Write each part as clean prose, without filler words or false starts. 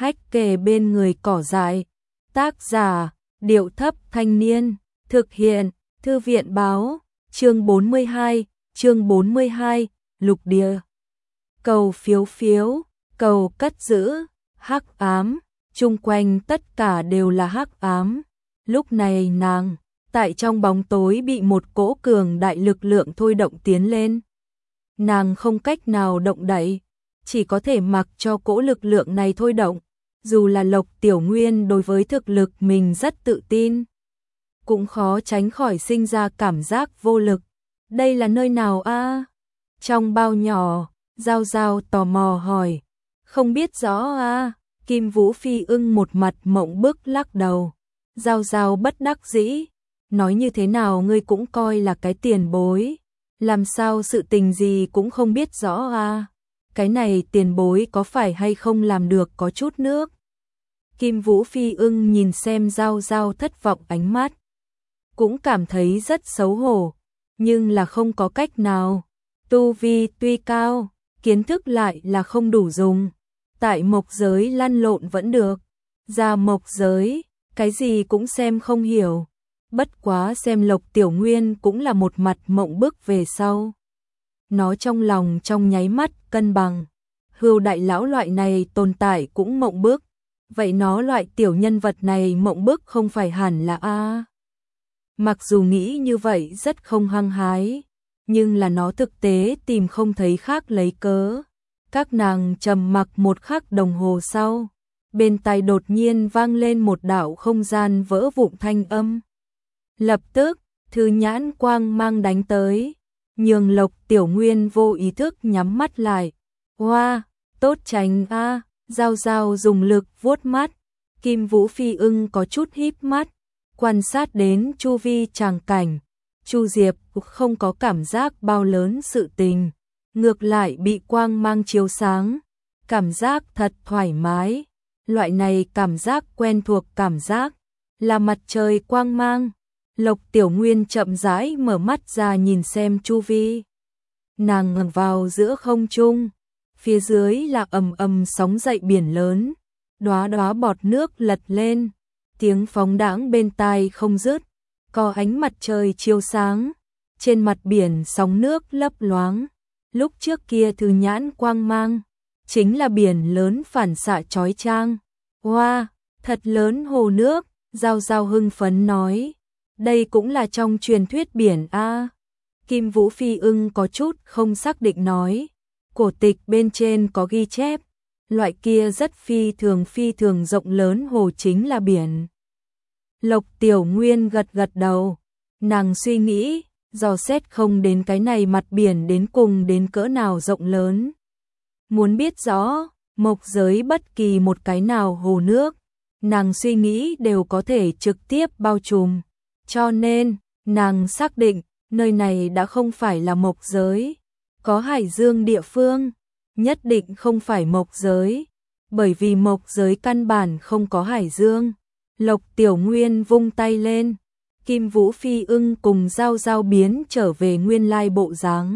hách kề bên người cỏ dại. Tác giả, Điệu Thấp Thanh Niên, thực hiện, Thư viện Báo, chương 42, Lục Địa. Cầu phiếu phiếu, cầu cất giữ, hắc ám, chung quanh tất cả đều là hắc ám. Lúc này nàng, tại trong bóng tối bị một cỗ cường đại lực lượng thôi động tiến lên. Nàng không cách nào động đậy, chỉ có thể mặc cho cỗ lực lượng này thôi động. Dù là Lộc Tiểu Nguyên đối với thực lực mình rất tự tin, cũng khó tránh khỏi sinh ra cảm giác vô lực. Đây là nơi nào a? Trong bao nhỏ, Giao Giao tò mò hỏi. Không biết rõ a. Kim Vũ Phi Ưng một mặt mộng bức lắc đầu. Giao Giao bất đắc dĩ, nói như thế nào ngươi cũng coi là cái tiền bối, làm sao sự tình gì cũng không biết rõ a? Cái này tiền bối có phải hay không làm được có chút nước. Kim Vũ Phi Ưng nhìn xem Giao Giao thất vọng ánh mắt, cũng cảm thấy rất xấu hổ, nhưng là không có cách nào. Tu vi tuy cao, kiến thức lại là không đủ dùng. Tại mộc giới lăn lộn vẫn được, ra mộc giới, cái gì cũng xem không hiểu. Bất quá xem Lộc Tiểu Nguyên cũng là một mặt mộng bức về sau. Nó trong lòng trong nháy mắt cân bằng. Hưu đại lão loại này tồn tại cũng mộng bức. Vậy nó loại tiểu nhân vật này mộng bức không phải hẳn là a. Mặc dù nghĩ như vậy rất không hăng hái, nhưng là nó thực tế tìm không thấy khác lấy cớ. Các nàng trầm mặc một khắc đồng hồ sau, bên tai đột nhiên vang lên một đạo không gian vỡ vụn thanh âm. Lập tức, Thư Nhãn quang mang đánh tới, nhường Lộc Tiểu Nguyên vô ý thức nhắm mắt lại. Hoa, tốt tránh a. Giao Giao dùng lực vuốt mắt. Kim Vũ Phi Ưng có chút híp mắt, quan sát đến chu vi tràng cảnh. Chu Diệp không có cảm giác bao lớn sự tình, ngược lại bị quang mang chiếu sáng, cảm giác thật thoải mái. Loại này cảm giác quen thuộc cảm giác là mặt trời quang mang. Lộc Tiểu Nguyên chậm rãi mở mắt ra nhìn xem chu vi. Nàng ngẩng vào giữa không trung, phía dưới là ầm ầm sóng dậy biển lớn, đóa đóa bọt nước lật lên, tiếng phóng đãng bên tai không dứt, có ánh mặt trời chiếu sáng, trên mặt biển sóng nước lấp loáng. Lúc trước kia Thư Nhãn quang mang, chính là biển lớn phản xạ chói chang. Hoa, thật lớn hồ nước, Giao Giao hưng phấn nói. Đây cũng là trong truyền thuyết biển a. Kim Vũ Phi Ưng có chút không xác định nói. Cổ tịch bên trên có ghi chép, loại kia rất phi thường rộng lớn hồ chính là biển. Lộc Tiểu Nguyên gật gật đầu, nàng suy nghĩ, dò xét không đến cái này mặt biển đến cùng đến cỡ nào rộng lớn. Muốn biết rõ, mộc giới bất kỳ một cái nào hồ nước, nàng suy nghĩ đều có thể trực tiếp bao trùm. Cho nên, nàng xác định, nơi này đã không phải là mộc giới. Có hải dương địa phương, nhất định không phải mộc giới, bởi vì mộc giới căn bản không có hải dương. Lộc Tiểu Nguyên vung tay lên, Kim Vũ Phi Ưng cùng Giao Giao biến trở về nguyên lai bộ dáng.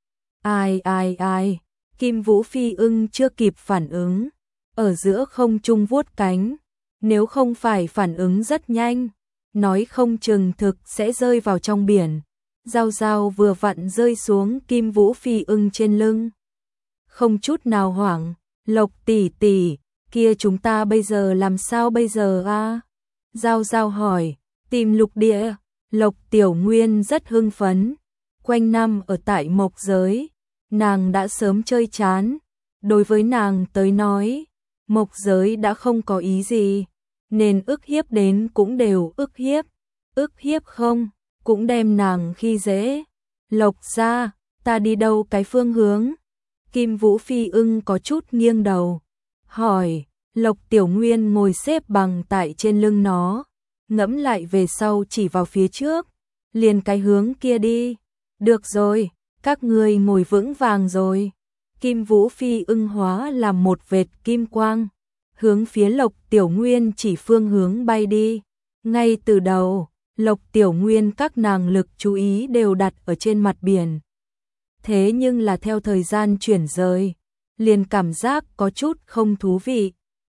Ai, Kim Vũ Phi Ưng chưa kịp phản ứng, ở giữa không trung vuốt cánh, nếu không phải phản ứng rất nhanh, nói không chừng thực sẽ rơi vào trong biển. Giao Giao vừa vặn rơi xuống Kim Vũ Phi Ưng trên lưng, không chút nào hoảng. Lộc tỷ tỷ, kia chúng ta bây giờ làm sao bây giờ a? Giao Giao hỏi. Tìm lục địa. Lộc Tiểu Nguyên rất hưng phấn, quanh năm ở tại mộc giới, nàng đã sớm chơi chán. Đối với nàng tới nói, mộc giới đã không có ý gì, nên ức hiếp đến cũng đều ức hiếp không cũng đem nàng khi dễ. Lộc ra, ta đi đâu cái phương hướng? Kim Vũ Phi Ưng có chút nghiêng đầu, hỏi. Lộc Tiểu Nguyên ngồi xếp bằng tại trên lưng nó, ngẫm lại về sau chỉ vào phía trước, liền cái hướng kia đi. Được rồi, các ngươi ngồi vững vàng rồi. Kim Vũ Phi Ưng hóa làm một vệt kim quang, hướng phía Lộc Tiểu Nguyên chỉ phương hướng bay đi. Ngay từ đầu, Lộc Tiểu Nguyên các nàng lực chú ý đều đặt ở trên mặt biển. Thế nhưng là theo thời gian chuyển rời, liền cảm giác có chút không thú vị.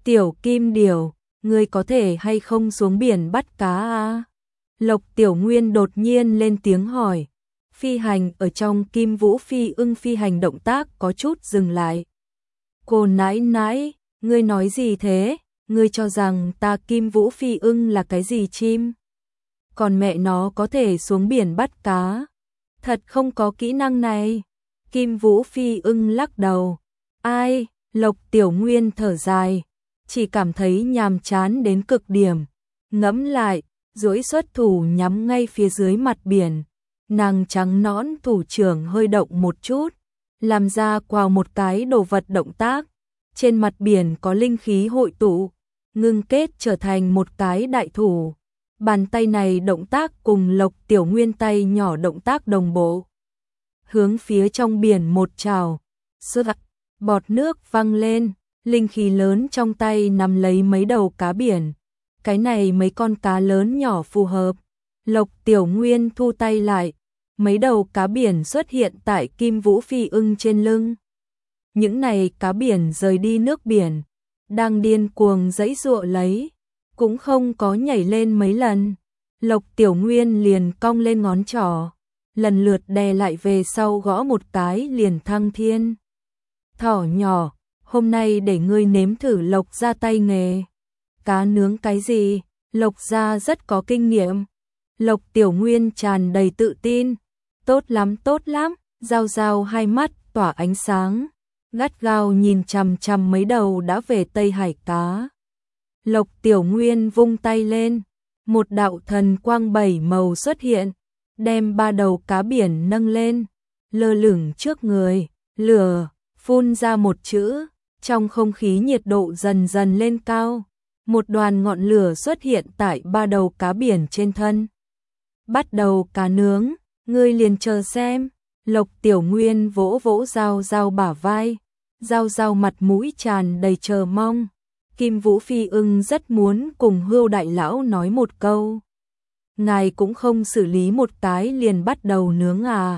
Tiểu Kim Điểu, ngươi có thể hay không xuống biển bắt cá à? Lộc Tiểu Nguyên đột nhiên lên tiếng hỏi. Phi hành ở trong Kim Vũ Phi Ưng phi hành động tác có chút dừng lại. Cô nãi nãi, ngươi nói gì thế? Ngươi cho rằng ta Kim Vũ Phi Ưng là cái gì chim? Còn mẹ nó có thể xuống biển bắt cá. Thật không có kỹ năng này. Kim Vũ Phi Ưng lắc đầu. Ai? Lộc Tiểu Nguyên thở dài. Chỉ cảm thấy nhàm chán đến cực điểm. Ngẫm lại, duỗi xuất thủ nhắm ngay phía dưới mặt biển. Nàng trắng nõn thủ trưởng hơi động một chút. Làm ra quào một cái đồ vật động tác. Trên mặt biển có linh khí hội tụ. Ngưng kết trở thành một cái đại thủ. Bàn tay này động tác cùng Lộc Tiểu Nguyên tay nhỏ động tác đồng bộ. Hướng phía trong biển một trào. Bọt nước văng lên. Linh khí lớn trong tay nắm lấy mấy đầu cá biển. Cái này mấy con cá lớn nhỏ phù hợp. Lộc Tiểu Nguyên thu tay lại. Mấy đầu cá biển xuất hiện tại Kim Vũ Phi Ưng trên lưng. Những này cá biển rời đi nước biển. Đang điên cuồng giãy giụa lấy. Cũng không có nhảy lên mấy lần. Lộc Tiểu Nguyên liền cong lên ngón trỏ. Lần lượt đè lại về sau gõ một cái liền thăng thiên. Thỏ nhỏ, hôm nay để ngươi nếm thử Lộc gia tay nghề. Cá nướng cái gì? Lộc gia rất có kinh nghiệm. Lộc Tiểu Nguyên tràn đầy tự tin. Tốt lắm. Giao Giao hai mắt tỏa ánh sáng. Gắt gao nhìn chằm chằm mấy đầu đã về Tây Hải cá. Lộc Tiểu Nguyên vung tay lên. Một đạo thần quang 7 màu xuất hiện. Đem 3 đầu cá biển nâng lên. Lơ lửng trước người. Lửa. Phun ra một chữ. Trong không khí nhiệt độ dần dần lên cao. Một đoàn ngọn lửa xuất hiện tại 3 đầu cá biển trên thân. Bắt đầu cá nướng. Ngươi liền chờ xem. Lộc Tiểu Nguyên vỗ vỗ Giao Giao bả vai. Giao Giao mặt mũi tràn đầy chờ mong. Kim Vũ Phi Ưng rất muốn cùng Hưu đại lão nói một câu. Ngài cũng không xử lý một cái liền bắt đầu nướng à?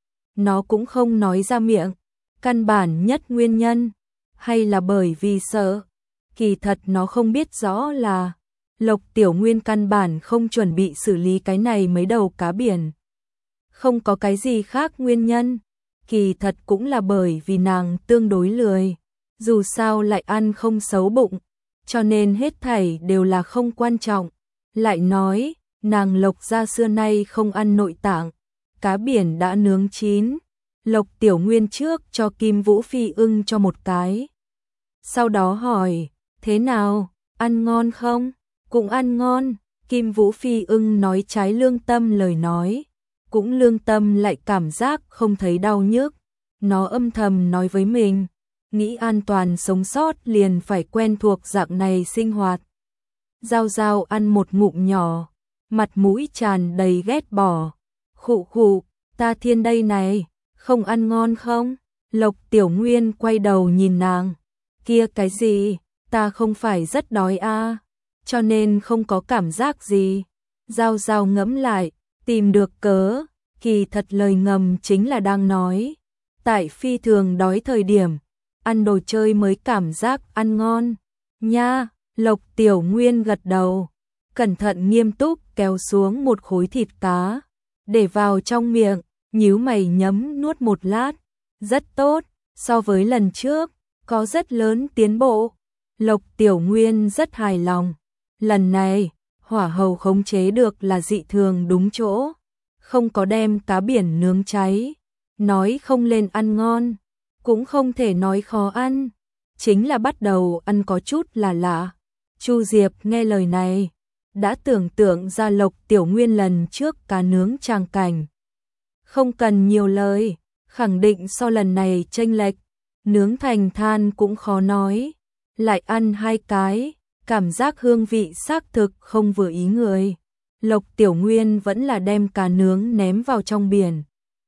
Nó cũng không nói ra miệng. Căn bản nhất nguyên nhân. Hay là bởi vì sợ? Kỳ thật nó không biết rõ là Lộc Tiểu Nguyên căn bản không chuẩn bị xử lý cái này mấy đầu cá biển. Không có cái gì khác nguyên nhân. Kỳ thật cũng là bởi vì nàng tương đối lười. Dù sao lại ăn không xấu bụng. Cho nên hết thảy đều là không quan trọng. Lại nói, nàng Lộc gia xưa nay không ăn nội tạng. Cá biển đã nướng chín. Lộc Tiểu Nguyên trước cho Kim Vũ Phi Ưng cho một cái. Sau đó hỏi, thế nào, ăn ngon không? Cũng ăn ngon. Kim Vũ Phi Ưng nói trái lương tâm lời nói. Cũng lương tâm lại cảm giác không thấy đau nhức. Nó âm thầm nói với mình. Nghĩ an toàn sống sót liền phải quen thuộc dạng này sinh hoạt. Giao Giao ăn một ngụm nhỏ. Mặt mũi tràn đầy ghét bỏ. Khụ khụ, ta thiên đây này. Không ăn ngon không? Lộc Tiểu Nguyên quay đầu nhìn nàng. Kia cái gì? Ta không phải rất đói à? Cho nên không có cảm giác gì. Giao Giao ngẫm lại, tìm được cớ. Kỳ thật lời ngầm chính là đang nói. Tại phi thường đói thời điểm, ăn đồ chơi mới cảm giác ăn ngon. Nha, Lộc Tiểu Nguyên gật đầu. Cẩn thận nghiêm túc kéo xuống một khối thịt cá. Để vào trong miệng. Nhíu mày nhấm nuốt một lát. Rất tốt, so với lần trước, có rất lớn tiến bộ. Lộc Tiểu Nguyên rất hài lòng. Lần này, hỏa hầu khống chế được là dị thường đúng chỗ. Không có đem cá biển nướng cháy. Nói không lên ăn ngon. Cũng không thể nói khó ăn. Chính là bắt đầu ăn có chút là lạ. Chu Diệp nghe lời này. Đã tưởng tượng ra Lộc Tiểu Nguyên lần trước cá nướng tràng cảnh. Không cần nhiều lời, khẳng định so lần này chênh lệch, nướng thành than cũng khó nói, lại ăn 2 cái, cảm giác hương vị xác thực không vừa ý người. Lộc Tiểu Nguyên vẫn là đem cá nướng ném vào trong biển.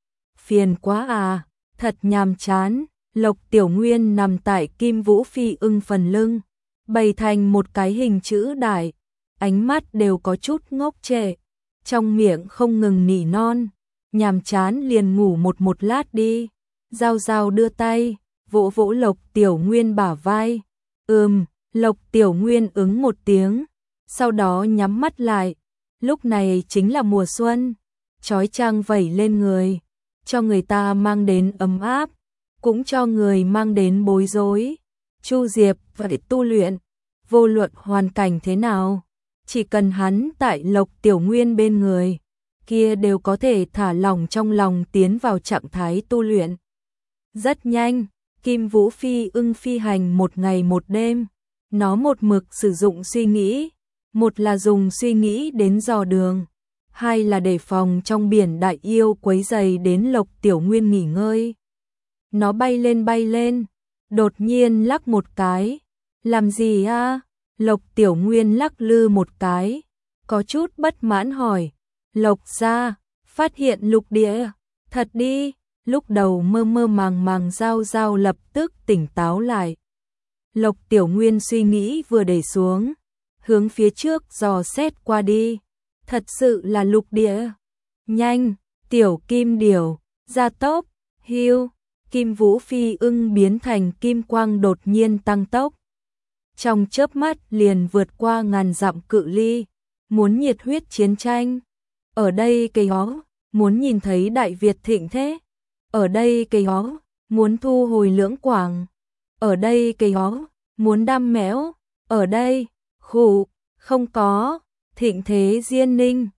Phiền quá à, thật nhàm chán. Lộc Tiểu Nguyên nằm tại Kim Vũ Phi Ưng phần lưng, bày thành một cái hình chữ đại, ánh mắt đều có chút ngốc trệ, trong miệng không ngừng nỉ non. Nhàm chán liền ngủ một lát đi. Giao Giao đưa tay, vỗ vỗ Lộc Tiểu Nguyên bả vai. Lộc Tiểu Nguyên ứng một tiếng, sau đó nhắm mắt lại. Lúc này chính là mùa xuân, chói chang vẩy lên người, cho người ta mang đến ấm áp, cũng cho người mang đến bối rối. Chu Diệp phải tu luyện, vô luận hoàn cảnh thế nào, chỉ cần hắn tại Lộc Tiểu Nguyên bên người, kia đều có thể thả lỏng trong lòng tiến vào trạng thái tu luyện. Rất nhanh, Kim Vũ Phi ưng phi hành một ngày một đêm, nó một mực sử dụng suy nghĩ, một là dùng suy nghĩ đến dò đường, hai là đề phòng trong biển đại yêu quấy rầy đến Lộc Tiểu Nguyên nghỉ ngơi. Nó bay lên, đột nhiên lắc một cái. Làm gì a? Lộc Tiểu Nguyên lắc lư một cái, có chút bất mãn hỏi. Lộc gia, phát hiện lục địa, thật đi. Lúc đầu mơ mơ màng màng Giao Giao lập tức tỉnh táo lại. Lộc Tiểu Nguyên suy nghĩ vừa để xuống, hướng phía trước dò xét qua đi. Thật sự là lục địa. Nhanh, Tiểu Kim Điểu, gia tốc, hưu. Kim Vũ Phi ưng biến thành kim quang đột nhiên tăng tốc. Trong chớp mắt liền vượt qua ngàn dặm cự ly, muốn nhiệt huyết chiến tranh. Ở đây cây hó, muốn nhìn thấy Đại Việt thịnh thế. Ở đây cây hó, muốn thu hồi Lưỡng Quảng. Ở đây cây hó, muốn đam mẽo. Ở đây, khủ, không có, thịnh thế Diên Ninh.